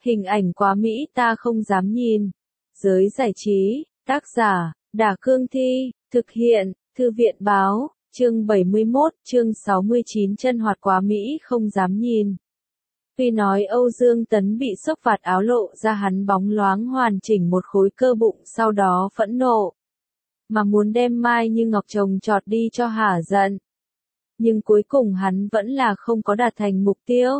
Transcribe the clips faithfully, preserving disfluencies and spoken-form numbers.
Hình ảnh quá mỹ ta không dám nhìn. Giới giải trí, tác giả, Đả Cương Thi, thực hiện, Thư viện Báo, chương bảy mươi mốt, chương sáu mươi chín chân hoạt quá mỹ không dám nhìn. Tuy nói Âu Dương Tấn bị sốc vạt áo lộ ra hắn bóng loáng hoàn chỉnh một khối cơ bụng sau đó phẫn nộ. Mà muốn đem Mai Như Ngọc chồng chọt đi cho hả giận. Nhưng cuối cùng hắn vẫn là không có đạt thành mục tiêu.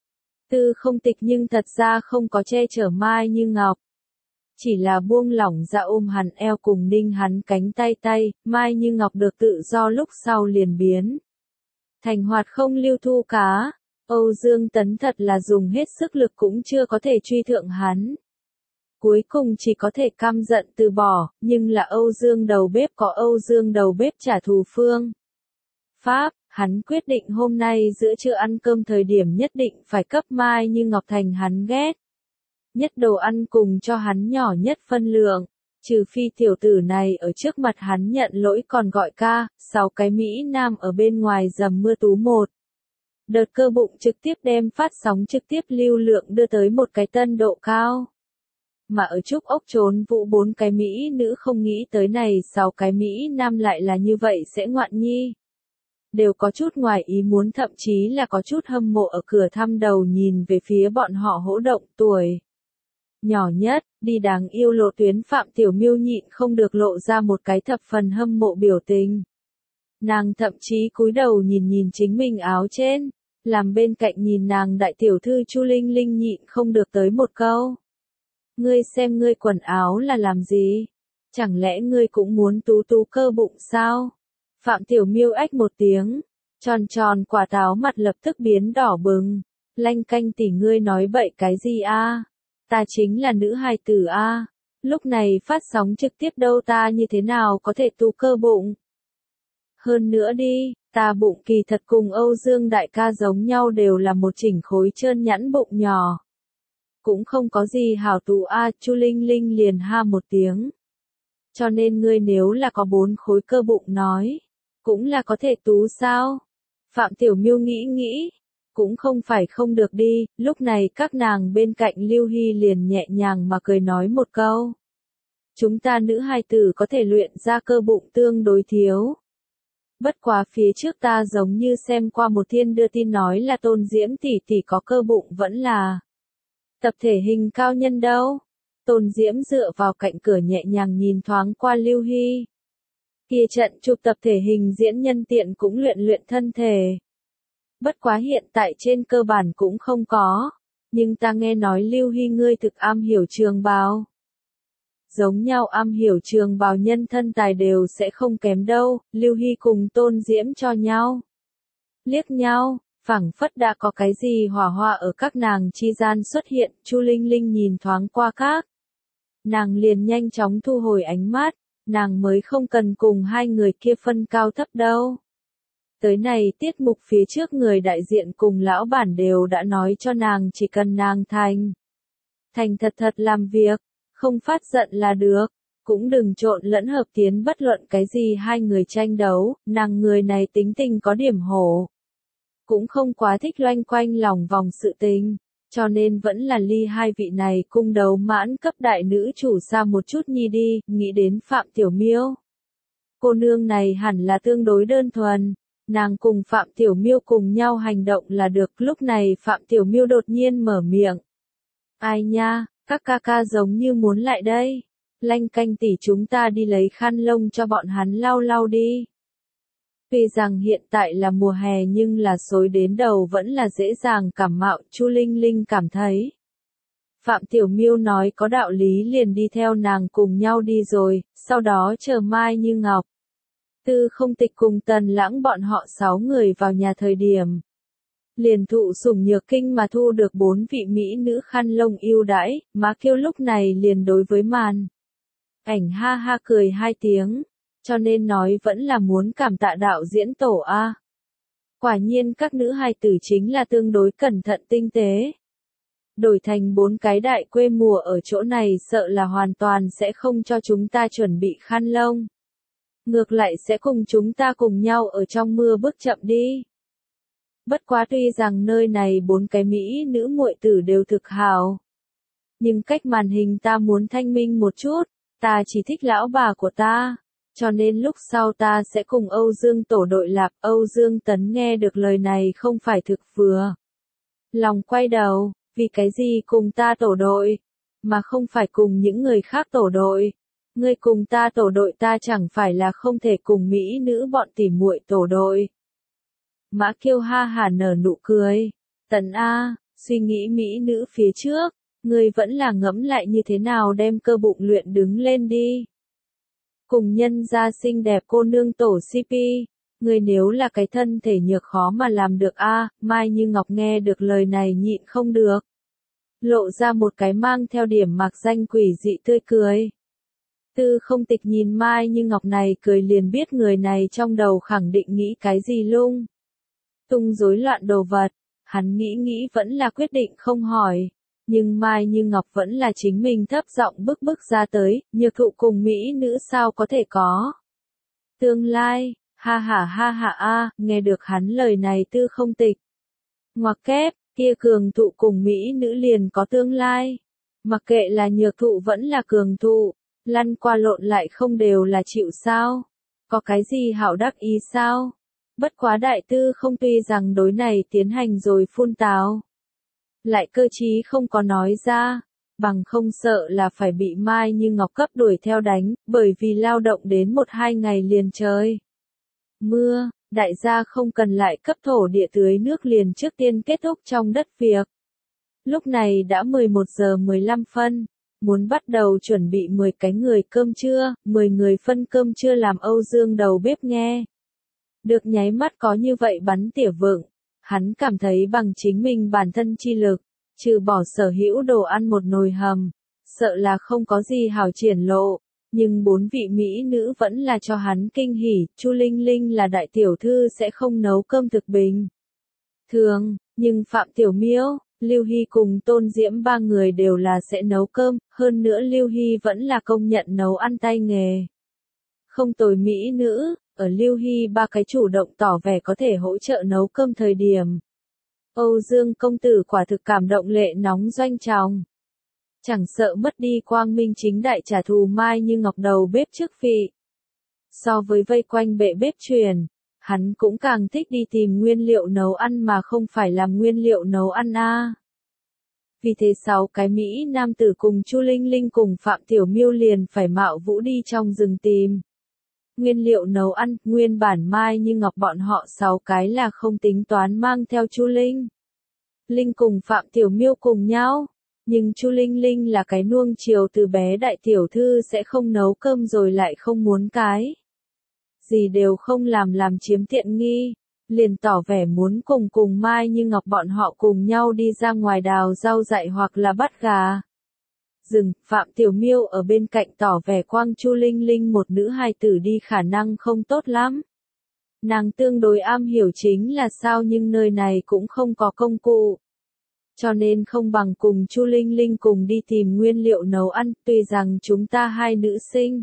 Tư Không Tịch nhưng thật ra không có che chở Mai Như Ngọc. Chỉ là buông lỏng ra ôm hắn eo cùng ninh hắn cánh tay tay, Mai Như Ngọc được tự do lúc sau liền biến. Thành hoạt không lưu thu cá, Âu Dương Tấn thật là dùng hết sức lực cũng chưa có thể truy thượng hắn. Cuối cùng chỉ có thể căm giận từ bỏ, nhưng là Âu Dương đầu bếp có Âu Dương đầu bếp trả thù phương. Pháp, hắn quyết định hôm nay giữa trưa ăn cơm thời điểm nhất định phải cấp Mai Như Ngọc thành hắn ghét. Nhất đồ ăn cùng cho hắn nhỏ nhất phân lượng, trừ phi tiểu tử này ở trước mặt hắn nhận lỗi còn gọi ca, sáu cái Mỹ Nam ở bên ngoài dầm mưa tú một. Đợt cơ bụng trực tiếp đem phát sóng trực tiếp lưu lượng đưa tới một cái tân độ cao. Mà ở Trúc Ốc trốn vụ bốn cái Mỹ nữ không nghĩ tới này sáu cái Mỹ Nam lại là như vậy sẽ ngoạn nhi. Đều có chút ngoài ý muốn thậm chí là có chút hâm mộ ở cửa thăm đầu nhìn về phía bọn họ hỗ động tuổi. Nhỏ nhất, đi đáng yêu lộ tuyến Phạm Tiểu Miêu nhịn không được lộ ra một cái thập phần hâm mộ biểu tình. Nàng thậm chí cúi đầu nhìn nhìn chính mình áo trên, làm bên cạnh nhìn nàng đại tiểu thư Chu Linh Linh nhịn không được tới một câu. Ngươi xem ngươi quần áo là làm gì? Chẳng lẽ ngươi cũng muốn tú tú cơ bụng sao? Phạm Tiểu Miêu ách một tiếng, tròn tròn quả táo mặt lập tức biến đỏ bừng. Lanh Canh tỷ ngươi nói bậy cái gì a? Ta chính là nữ hài tử a. Lúc này phát sóng trực tiếp đâu ta như thế nào có thể tú cơ bụng? Hơn nữa đi, ta bụng kỳ thật cùng Âu Dương đại ca giống nhau đều là một chỉnh khối trơn nhẵn bụng nhỏ. Cũng không có gì hảo tú a, Chu Linh Linh liền ha một tiếng. Cho nên ngươi nếu là có bốn khối cơ bụng nói, cũng là có thể tú sao? Phạm Tiểu Miêu nghĩ nghĩ, cũng không phải không được đi, lúc này các nàng bên cạnh Lưu Hy liền nhẹ nhàng mà cười nói một câu. Chúng ta nữ hài tử có thể luyện ra cơ bụng tương đối thiếu. Bất quá phía trước ta giống như xem qua một thiên đưa tin nói là Tôn Diễm tỷ tỷ có cơ bụng vẫn là tập thể hình cao nhân đâu. Tôn Diễm dựa vào cạnh cửa nhẹ nhàng nhìn thoáng qua Lưu Hy. Kia trận chụp tập thể hình diễn nhân tiện cũng luyện luyện thân thể. Bất quá hiện tại trên cơ bản cũng không có, nhưng ta nghe nói Lưu Hy ngươi thực am hiểu trường bào. Giống nhau am hiểu trường bào nhân thân tài đều sẽ không kém đâu, Lưu Hy cùng Tôn Diễm cho nhau. Liếc nhau, phảng phất đã có cái gì hỏa hoa ở các nàng chi gian xuất hiện, Chu Linh Linh nhìn thoáng qua các. Nàng liền nhanh chóng thu hồi ánh mắt, nàng mới không cần cùng hai người kia phân cao thấp đâu. Tới này tiết mục phía trước người đại diện cùng lão bản đều đã nói cho nàng chỉ cần nàng thành. Thành thật thật làm việc, không phát giận là được, cũng đừng trộn lẫn hợp tiến bất luận cái gì hai người tranh đấu, nàng người này tính tình có điểm hổ. Cũng không quá thích loanh quanh lòng vòng sự tình, cho nên vẫn là ly hai vị này cung đấu mãn cấp đại nữ chủ xa một chút nhi đi, nghĩ đến Phạm Tiểu Miêu. Cô nương này hẳn là tương đối đơn thuần. Nàng cùng Phạm Tiểu Miêu cùng nhau hành động là được, lúc này Phạm Tiểu Miêu đột nhiên mở miệng. Ai nha, các ca ca giống như muốn lại đây. Lanh Canh tỷ chúng ta đi lấy khăn lông cho bọn hắn lau lau đi. Tuy rằng hiện tại là mùa hè nhưng là xối đến đầu vẫn là dễ dàng cảm mạo, Chu Linh Linh cảm thấy. Phạm Tiểu Miêu nói có đạo lý liền đi theo nàng cùng nhau đi rồi, sau đó chờ Mai Như Ngọc. Tư Không Tịch cùng Tần Lãng bọn họ sáu người vào nhà thời điểm. Liền thụ sủng nhược kinh mà thu được bốn vị mỹ nữ khăn lông yêu đãi, má kêu lúc này liền đối với màn. Ảnh ha ha cười hai tiếng, cho nên nói vẫn là muốn cảm tạ đạo diễn tổ A. Quả nhiên các nữ hài tử chính là tương đối cẩn thận tinh tế. Đổi thành bốn cái đại quê mùa ở chỗ này sợ là hoàn toàn sẽ không cho chúng ta chuẩn bị khăn lông. Ngược lại sẽ cùng chúng ta cùng nhau ở trong mưa bước chậm đi. Bất quá tuy rằng nơi này bốn cái mỹ nữ muội tử đều thực hào. Nhưng cách màn hình ta muốn thanh minh một chút, ta chỉ thích lão bà của ta. Cho nên lúc sau ta sẽ cùng Âu Dương tổ đội lạp. Âu Dương Tấn nghe được lời này không phải thực vừa. Lòng quay đầu, vì cái gì cùng ta tổ đội, mà không phải cùng những người khác tổ đội. Ngươi cùng ta tổ đội ta chẳng phải là không thể cùng mỹ nữ bọn tỉ muội tổ đội. Mã Kiêu ha hả nở nụ cười. Tấn A, suy nghĩ mỹ nữ phía trước, ngươi vẫn là ngẫm lại như thế nào đem cơ bụng luyện đứng lên đi. Cùng nhân gia xinh đẹp cô nương tổ xê pê, ngươi nếu là cái thân thể nhược khó mà làm được a. Mai Như Ngọc nghe được lời này nhịn không được. Lộ ra một cái mang theo điểm mạc danh quỷ dị tươi cười. Tư Không Tịch nhìn Mai Như Ngọc này cười liền biết người này trong đầu khẳng định nghĩ cái gì lung tung rối loạn đồ vật. Hắn nghĩ nghĩ vẫn là quyết định không hỏi. Nhưng Mai Như Ngọc vẫn là chính mình thấp giọng bức bức ra tới, nhược thụ cùng mỹ nữ sao có thể có tương lai. Ha ha ha ha a, nghe được hắn lời này Tư Không Tịch ngoặc kép, kia cường thụ cùng mỹ nữ liền có tương lai. Mặc kệ là nhược thụ vẫn là cường thụ, lăn qua lộn lại không đều là chịu sao? Có cái gì hảo đắc ý sao? Bất quá đại Tư Không tuy rằng đối này tiến hành rồi phun tào, lại cơ trí không có nói ra, bằng không sợ là phải bị Mai Như Ngọc cấp đuổi theo đánh, bởi vì lao động đến một hai ngày liền trời mưa, đại gia không cần lại cấp thổ địa tưới nước liền trước tiên kết thúc trong đất việc. Lúc này đã mười một giờ mười lăm phân, muốn bắt đầu chuẩn bị mười cái người cơm trưa, mười người phân cơm trưa làm Âu Dương đầu bếp nghe. Được nháy mắt có như vậy bắn tỉa vựng, hắn cảm thấy bằng chính mình bản thân chi lực, trừ bỏ sở hữu đồ ăn một nồi hầm, sợ là không có gì hảo triển lộ. Nhưng bốn vị mỹ nữ vẫn là cho hắn kinh hỉ. Chu Linh Linh là đại tiểu thư sẽ không nấu cơm thực bình thường, nhưng Phạm Tiểu Miêu, Lưu Hy cùng Tôn Diễm ba người đều là sẽ nấu cơm, hơn nữa Lưu Hy vẫn là công nhận nấu ăn tay nghề không tồi mỹ nữ. Ở Lưu Hy ba cái chủ động tỏ vẻ có thể hỗ trợ nấu cơm thời điểm, Âu Dương công tử quả thực cảm động lệ nóng doanh tròng. Chẳng sợ mất đi quang minh chính đại trả thù Mai Như Ngọc đầu bếp trước vị. So với vây quanh bệ bếp truyền, hắn cũng càng thích đi tìm nguyên liệu nấu ăn mà không phải làm nguyên liệu nấu ăn a. À. Vì thế sáu cái Mỹ nam tử cùng Chu Linh Linh cùng Phạm Tiểu Miêu liền phải mạo vũ đi trong rừng tìm nguyên liệu nấu ăn. Nguyên bản Mai Như Ngọc bọn họ sáu cái là không tính toán mang theo Chu Linh Linh cùng Phạm Tiểu Miêu cùng nhau. Nhưng Chu Linh Linh là cái nuông chiều từ bé đại tiểu thư sẽ không nấu cơm rồi lại không muốn cái gì đều không làm làm chiếm tiện nghi, liền tỏ vẻ muốn cùng cùng Mai Như Ngọc bọn họ cùng nhau đi ra ngoài đào rau dại hoặc là bắt gà rừng. Phạm Tiểu Miêu ở bên cạnh tỏ vẻ quang Chu Linh Linh một nữ hài tử đi khả năng không tốt lắm. Nàng tương đối am hiểu chính là sao nhưng nơi này cũng không có công cụ. Cho nên không bằng cùng Chu Linh Linh cùng đi tìm nguyên liệu nấu ăn, tuy rằng chúng ta hai nữ sinh,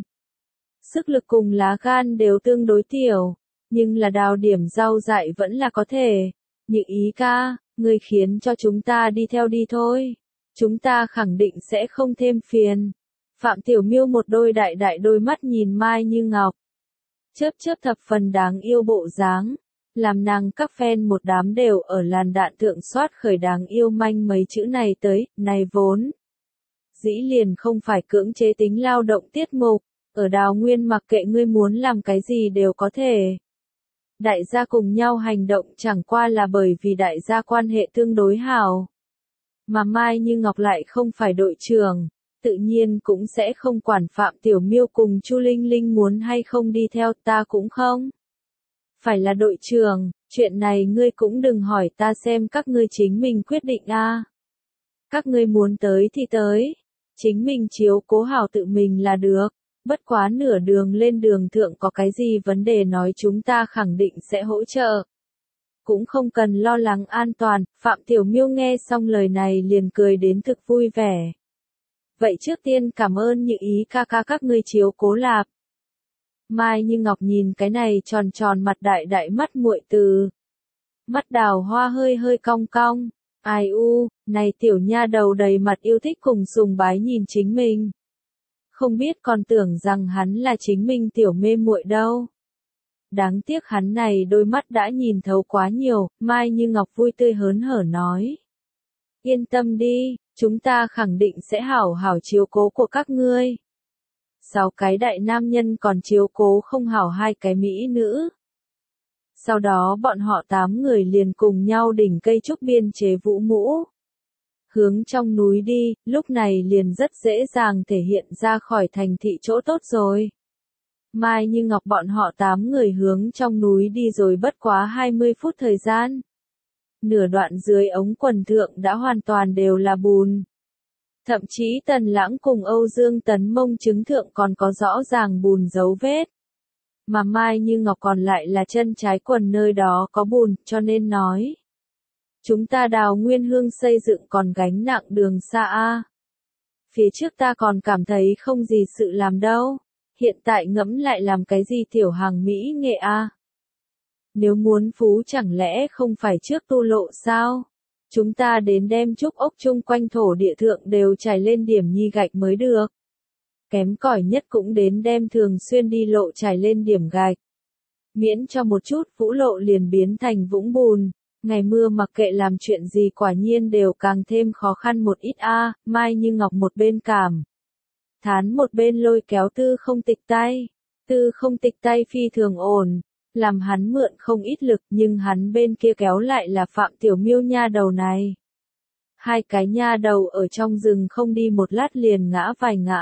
sức lực cùng lá gan đều tương đối tiểu, nhưng là đào điểm rau dại vẫn là có thể. Như ý ca, người khiến cho chúng ta đi theo đi thôi. Chúng ta khẳng định sẽ không thêm phiền. Phạm Tiểu Miêu một đôi đại đại đôi mắt nhìn Mai Như Ngọc, chớp chớp thập phần đáng yêu bộ dáng. Làm nàng các fan một đám đều ở làn đạn thượng soát khởi đáng yêu manh mấy chữ này tới. Này vốn dĩ liền không phải cưỡng chế tính lao động tiết mục, ở Đào Nguyên mặc kệ ngươi muốn làm cái gì đều có thể. Đại gia cùng nhau hành động chẳng qua là bởi vì đại gia quan hệ tương đối hảo. Mà Mai Như Ngọc lại không phải đội trưởng, tự nhiên cũng sẽ không quản Phạm Tiểu Miêu cùng Chu Linh Linh muốn hay không đi theo. Ta cũng không phải là đội trưởng, chuyện này ngươi cũng đừng hỏi ta, xem các ngươi chính mình quyết định a. À. Các ngươi muốn tới thì tới, chính mình chiếu cố hảo tự mình là được, bất quá nửa đường lên đường thượng có cái gì vấn đề nói chúng ta khẳng định sẽ hỗ trợ. Cũng không cần lo lắng an toàn. Phạm Tiểu Miêu nghe xong lời này liền cười đến thực vui vẻ. Vậy trước tiên cảm ơn Như ý ca ca các ngươi chiếu cố lạp. Mai Như Ngọc nhìn cái này tròn tròn mặt đại đại mắt muội từ. Mắt đào hoa hơi hơi cong cong. Ai u, này tiểu nha đầu đầy mặt yêu thích cùng sùng bái nhìn chính mình. Không biết còn tưởng rằng hắn là chính mình tiểu mê muội đâu. Đáng tiếc hắn này đôi mắt đã nhìn thấu quá nhiều, Mai Như Ngọc vui tươi hớn hở nói. Yên tâm đi, chúng ta khẳng định sẽ hảo hảo chiếu cố của các ngươi. Sáu cái đại nam nhân còn chiếu cố không hảo hai cái mỹ nữ. Sau đó bọn họ tám người liền cùng nhau đỉnh cây trúc biên chế vũ mũ. Hướng trong núi đi, lúc này liền rất dễ dàng thể hiện ra khỏi thành thị chỗ tốt rồi. Mai Như Ngọc bọn họ tám người hướng trong núi đi rồi bất quá hai mươi phút thời gian. Nửa đoạn dưới ống quần thượng đã hoàn toàn đều là bùn. Thậm chí Tần Lãng cùng Âu Dương Tấn mông chứng thượng còn có rõ ràng bùn dấu vết. Mà Mai Như Ngọc còn lại là chân trái quần nơi đó có bùn, cho nên nói. Chúng ta Đào Nguyên Hương xây dựng còn gánh nặng đường xa a. Phía trước ta còn cảm thấy không gì sự làm đâu. Hiện tại ngẫm lại làm cái gì tiểu hàng mỹ nghệ a. Nếu muốn phú chẳng lẽ không phải trước tu lộ sao? Chúng ta đến đem trúc ốc chung quanh thổ địa thượng đều trải lên điểm nhi gạch mới được. Kém cỏi nhất cũng đến đem thường xuyên đi lộ trải lên điểm gạch. Miễn cho một chút vũ lộ liền biến thành vũng bùn. Ngày mưa mặc kệ làm chuyện gì quả nhiên đều càng thêm khó khăn một ít a. Mai Như Ngọc một bên cảm thán một bên lôi kéo Tư Không Tịch tay. Tư Không Tịch tay phi thường ổn, làm hắn mượn không ít lực nhưng hắn bên kia kéo lại là Phạm Tiểu Miêu nha đầu này. Hai cái nha đầu ở trong rừng không đi một lát liền ngã vài ngã.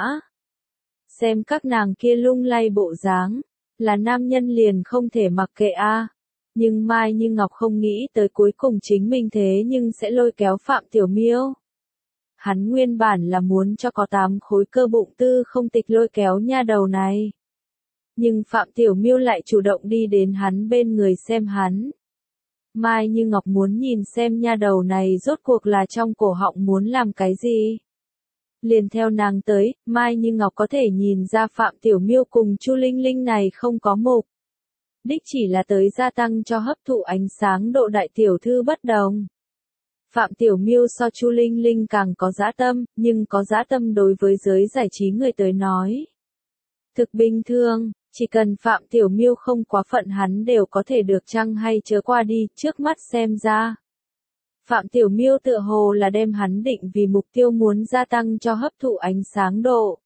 Xem các nàng kia lung lay bộ dáng, là nam nhân liền không thể mặc kệ a. Nhưng Mai Như Ngọc không nghĩ tới cuối cùng chính mình thế nhưng sẽ lôi kéo Phạm Tiểu Miêu. Hắn nguyên bản là muốn cho có tám khối cơ bụng Tư Không Tịch lôi kéo nha đầu này. Nhưng Phạm Tiểu Miêu lại chủ động đi đến hắn bên người xem hắn. Mai Như Ngọc muốn nhìn xem nha đầu này rốt cuộc là trong cổ họng muốn làm cái gì. Liền theo nàng tới, Mai Như Ngọc có thể nhìn ra Phạm Tiểu Miêu cùng Chu Linh Linh này không có mục đích chỉ là tới gia tăng cho hấp thụ ánh sáng độ đại tiểu thư bất đồng. Phạm Tiểu Miêu so Chu Linh Linh càng có dã tâm, nhưng có dã tâm đối với giới giải trí người tới nói. Thực bình thường, chỉ cần Phạm Tiểu Miêu không quá phận hắn đều có thể được chăng hay chớ qua đi, trước mắt xem ra. Phạm Tiểu Miêu tựa hồ là đem hắn định vì mục tiêu muốn gia tăng cho hấp thụ ánh sáng độ.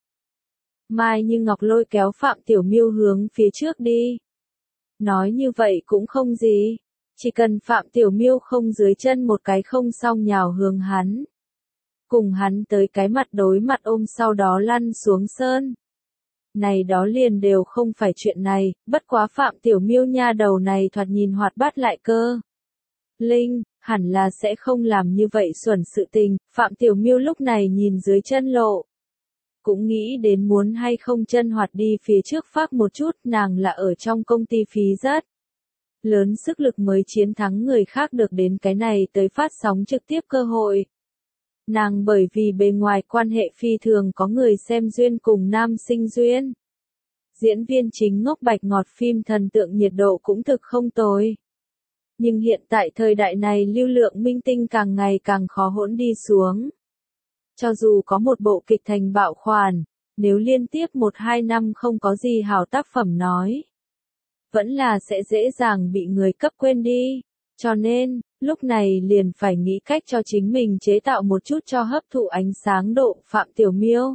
Mai Như Ngọc lôi kéo Phạm Tiểu Miêu hướng phía trước đi. Nói như vậy cũng không gì. Chỉ cần Phạm Tiểu Miêu không dưới chân một cái không xong nhào hướng hắn. Cùng hắn tới cái mặt đối mặt ôm sau đó lăn xuống sơn. Này đó liền đều không phải chuyện này, bất quá Phạm Tiểu Miêu nha đầu này thoạt nhìn hoạt bát lại cơ. Linh, hẳn là sẽ không làm như vậy xuẩn sự tình, Phạm Tiểu Miêu lúc này nhìn dưới chân lộ. Cũng nghĩ đến muốn hay không chân hoạt đi phía trước pháp một chút, nàng là ở trong công ty phí rất lớn sức lực mới chiến thắng người khác được đến cái này tới phát sóng trực tiếp cơ hội. Nàng bởi vì bề ngoài quan hệ phi thường có người xem duyên cùng nam sinh duyên. Diễn viên chính ngốc bạch ngọt phim thần tượng nhiệt độ cũng thực không tồi. Nhưng hiện tại thời đại này lưu lượng minh tinh càng ngày càng khó hỗn đi xuống. Cho dù có một bộ kịch thành bạo khoản, nếu liên tiếp một hai năm không có gì hảo tác phẩm nói, vẫn là sẽ dễ dàng bị người cấp quên đi. Cho nên, lúc này liền phải nghĩ cách cho chính mình chế tạo một chút cho hấp thụ ánh sáng độ. Phạm Tiểu Miêu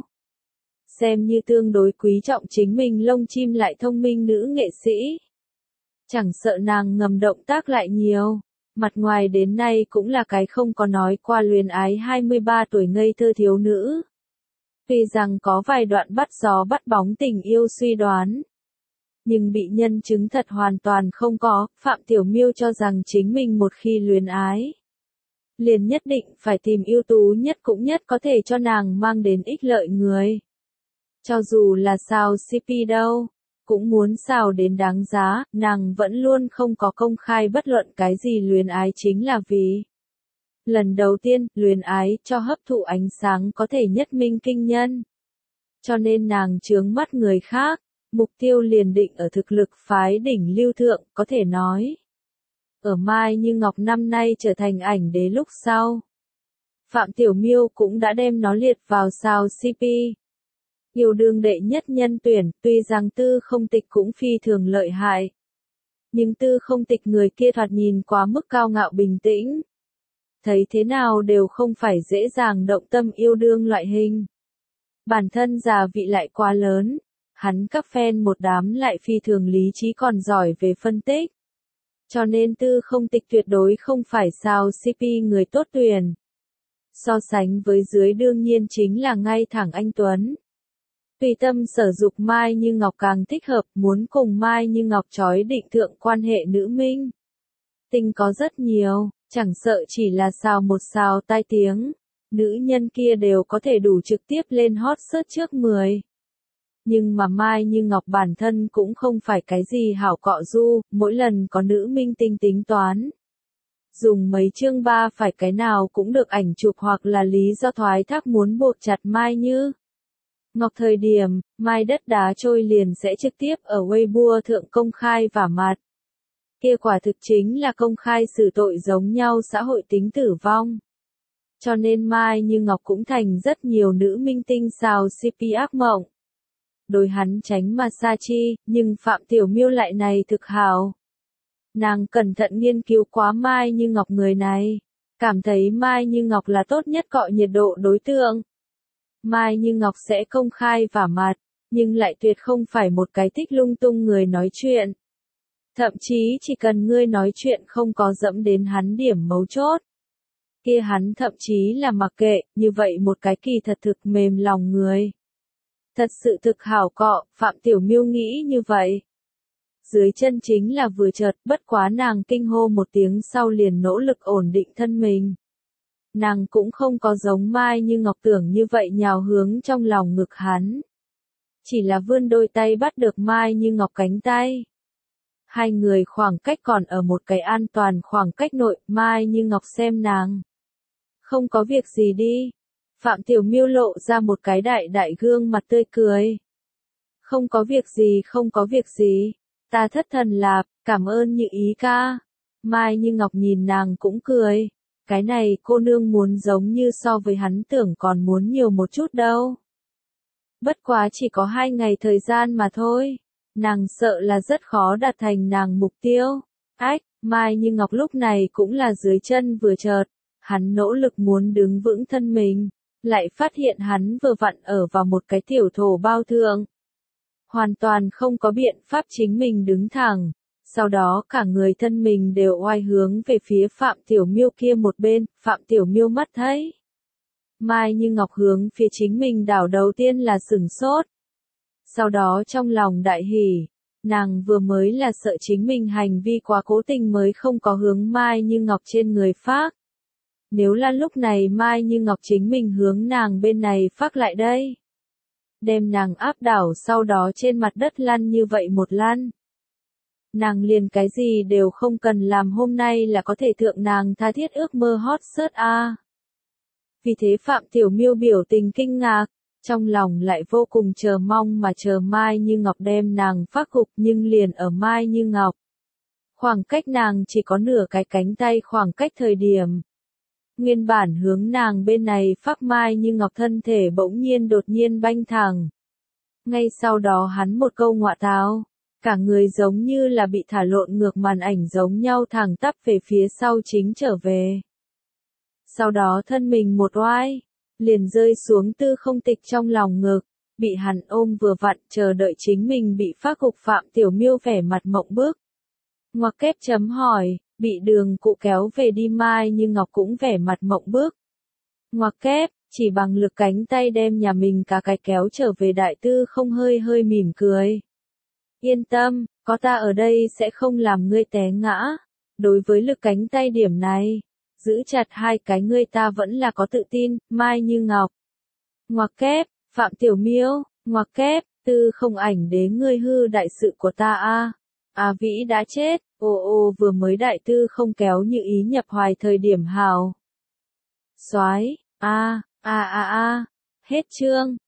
xem như tương đối quý trọng chính mình lông chim lại thông minh nữ nghệ sĩ. Chẳng sợ nàng ngầm động tác lại nhiều, mặt ngoài đến nay cũng là cái không có nói qua luyến ái hai mươi ba tuổi ngây thơ thiếu nữ. Tuy rằng có vài đoạn bắt gió bắt bóng tình yêu suy đoán, nhưng bị nhân chứng thật hoàn toàn không có. Phạm Tiểu Miêu cho rằng chính mình một khi luyến ái, liền nhất định phải tìm ưu tú nhất cũng nhất có thể cho nàng mang đến ích lợi người. Cho dù là xào xê pê đâu, cũng muốn xào đến đáng giá, nàng vẫn luôn không có công khai bất luận cái gì luyến ái chính là vì lần đầu tiên, luyến ái cho hấp thụ ánh sáng có thể nhất minh kinh nhân. Cho nên nàng chướng mắt người khác, mục tiêu liền định ở thực lực phái đỉnh lưu thượng, có thể nói. Ở Mai Như Ngọc năm nay trở thành ảnh đế lúc sau, Phạm Tiểu Miêu cũng đã đem nó liệt vào sao xê pê. Yêu đương đệ nhất nhân tuyển, tuy rằng Tư Không Tịch cũng phi thường lợi hại. Nhưng Tư Không Tịch người kia thoạt nhìn quá mức cao ngạo bình tĩnh. Thấy thế nào đều không phải dễ dàng động tâm yêu đương loại hình. Bản thân già vị lại quá lớn, hắn các fan một đám lại phi thường lý trí còn giỏi về phân tích. Cho nên Tư Không Tịch tuyệt đối không phải sao xê pê người tốt tuyển. So sánh với dưới đương nhiên chính là ngay thẳng anh Tuấn. Tùy tâm sở dục Mai Như Ngọc càng thích hợp, muốn cùng Mai Như Ngọc chói định thượng quan hệ nữ minh. Tình có rất nhiều, chẳng sợ chỉ là sao một sao tai tiếng, nữ nhân kia đều có thể đủ trực tiếp lên hot search trước mười. Nhưng mà Mai Như Ngọc bản thân cũng không phải cái gì hảo cọ du, mỗi lần có nữ minh tinh tính toán. Dùng mấy chương ba phải cái nào cũng được ảnh chụp hoặc là lý do thoái thác muốn buộc chặt Mai Như Ngọc thời điểm, Mai đất đá trôi liền sẽ trực tiếp ở Weibo thượng công khai vả mặt. Kia quả thực chính là công khai xử tội giống nhau xã hội tính tử vong. Cho nên Mai Như Ngọc cũng thành rất nhiều nữ minh tinh sao xê pê ác mộng. Đối hắn tránh mà xa chi, nhưng Phạm Tiểu Miêu lại này thực hào. Nàng cẩn thận nghiên cứu quá Mai Như Ngọc người này, cảm thấy Mai Như Ngọc là tốt nhất cọ nhiệt độ đối tượng. Mai Như Ngọc sẽ công khai vả mặt, nhưng lại tuyệt không phải một cái thích lung tung người nói chuyện. Thậm chí chỉ cần ngươi nói chuyện không có dẫm đến hắn điểm mấu chốt. Kia hắn thậm chí là mặc kệ, như vậy một cái kỳ thật thực mềm lòng người. Thật sự thực hảo cọ, Phạm Tiểu Miêu nghĩ như vậy. Dưới chân chính là vừa chợt, bất quá nàng kinh hô một tiếng sau liền nỗ lực ổn định thân mình. Nàng cũng không có giống Mai Như Ngọc tưởng như vậy nhào hướng trong lòng ngực hắn. Chỉ là vươn đôi tay bắt được Mai Như Ngọc cánh tay. Hai người khoảng cách còn ở một cái an toàn khoảng cách nội, Mai Như Ngọc xem nàng. Không có việc gì đi. Phạm Tiểu Miêu lộ ra một cái đại đại gương mặt tươi cười. Không có việc gì không có việc gì. Ta thất thần lạp, cảm ơn Như Ý ca. Mai Như Ngọc nhìn nàng cũng cười. Cái này cô nương muốn giống như so với hắn tưởng còn muốn nhiều một chút đâu. Bất quá chỉ có hai ngày thời gian mà thôi. Nàng sợ là rất khó đạt thành nàng mục tiêu. Ách, Mai Như Ngọc lúc này cũng là dưới chân vừa chợt. Hắn nỗ lực muốn đứng vững thân mình. Lại phát hiện hắn vừa vặn ở vào một cái tiểu thổ bao thượng. Hoàn toàn không có biện pháp chính mình đứng thẳng. Sau đó cả người thân mình đều oai hướng về phía Phạm Tiểu Miêu kia một bên, Phạm Tiểu Miêu mắt thấy. Mai Như Ngọc hướng phía chính mình đảo đầu tiên là sửng sốt. Sau đó trong lòng đại hỉ, nàng vừa mới là sợ chính mình hành vi quá cố tình mới không có hướng Mai Như Ngọc trên người phác. Nếu là lúc này Mai Như Ngọc chính mình hướng nàng bên này phác lại đây. Đem nàng áp đảo sau đó trên mặt đất lăn như vậy một lăn. Nàng liền cái gì đều không cần làm hôm nay là có thể thượng nàng tha thiết ước mơ hot search a. Vì thế Phạm Tiểu Miêu biểu tình kinh ngạc, trong lòng lại vô cùng chờ mong mà chờ Mai Như Ngọc đem nàng phác gục nhưng liền ở Mai Như Ngọc. Khoảng cách nàng chỉ có nửa cái cánh tay khoảng cách thời điểm. Nguyên bản hướng nàng bên này phác Mai Như Ngọc thân thể bỗng nhiên đột nhiên banh thẳng. Ngay sau đó hắn một câu ngọa táo. Cả người giống như là bị thả lộn ngược màn ảnh giống nhau thẳng tắp về phía sau chính trở về. Sau đó thân mình một oai, liền rơi xuống Tư Không Tịch trong lòng ngực, bị hắn ôm vừa vặn chờ đợi chính mình bị phác gục. Phạm Tiểu Miêu vẻ mặt mộng bức. Ngoặc kép chấm hỏi, bị đường cụ kéo về đi Mai Như Ngọc cũng vẻ mặt mộng bức. Ngoặc kép, chỉ bằng lực cánh tay đem nhà mình cả cái kéo trở về Đại Tư Không hơi hơi mỉm cười. Yên tâm, có ta ở đây sẽ không làm ngươi té ngã. Đối với lực cánh tay điểm này, giữ chặt hai cái ngươi ta vẫn là có tự tin, Mai Như Ngọc. Ngoặc kép, Phạm Tiểu Miêu, ngoặc kép, Tư Không ảnh đế ngươi hư đại sự của ta a. A Vĩ đã chết, ô ô vừa mới Đại Tư Không kéo Như Ý nhập hoài thời điểm hào. Soái, a, a a a, hết chương.